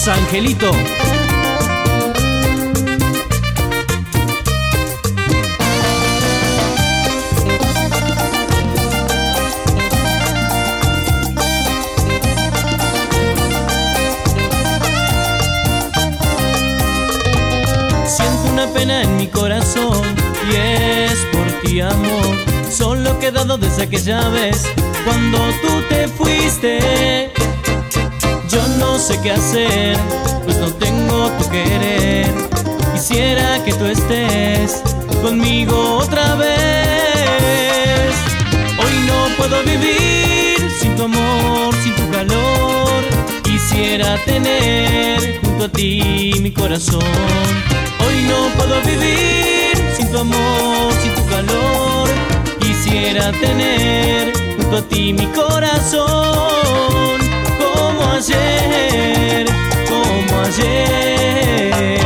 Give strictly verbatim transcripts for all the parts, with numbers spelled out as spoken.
Vamos, Angelito. Siento una pena en mi corazón y es por ti, amor. Solo quedado desde aquella vez cuando tú te fuiste. Yo no sé qué hacer, pues no tengo tu querer. Quisiera que tú estés conmigo otra vez. Hoy no puedo vivir sin tu amor, sin tu calor. Quisiera tener junto a ti mi corazón. Hoy no puedo vivir sin tu amor, sin tu calor. Quisiera tener junto a ti mi corazón. Como ayer, como ayer.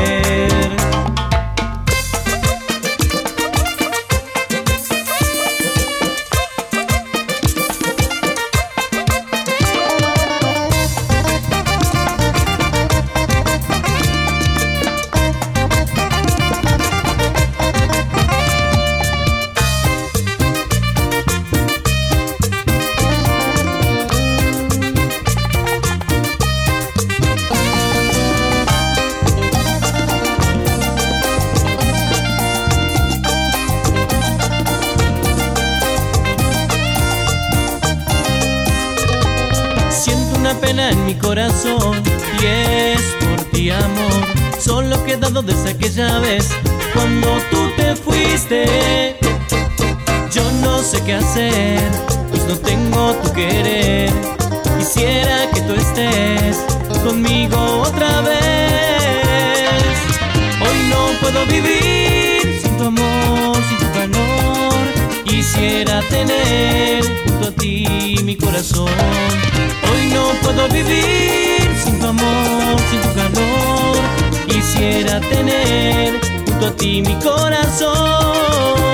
Una pena en mi corazón y es por ti, amor. Solo quedado desde aquella vez cuando tú te fuiste. Yo no sé qué hacer, pues no tengo tu querer. Quisiera que tú estés conmigo otra vez. Hoy no puedo vivir sin tu amor, sin tu calor. Quisiera tener junto a ti mi corazón. Hoy no puedo vivir sin tu amor, sin tu calor. Quisiera tener junto a ti mi corazón.